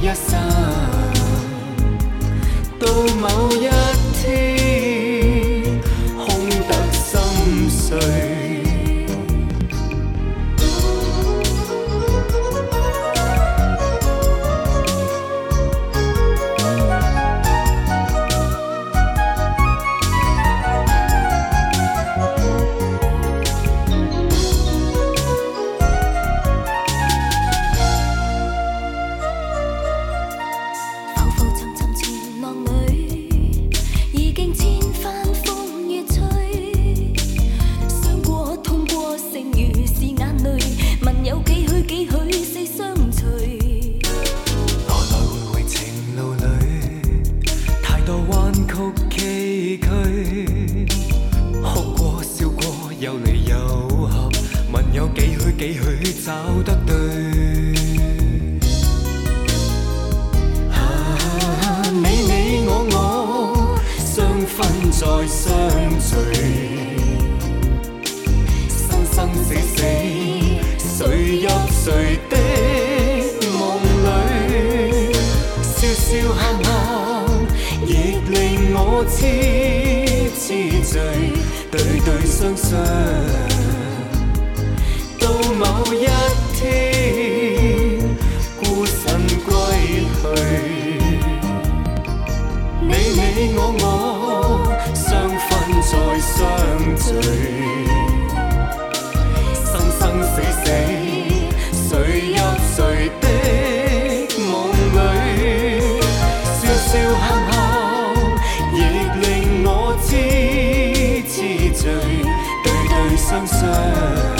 一生，到某一天空得心碎。有离有合，问有几许找得对。你我相分再相聚，生生死死，谁入谁的梦里？笑笑喊喊，亦令我痴醉。对相信，到某一天孤身歸去，你我相分再相聚，生生死死，誰入誰的夢裏？笑笑喊喊，亦令我痴醉，對相信。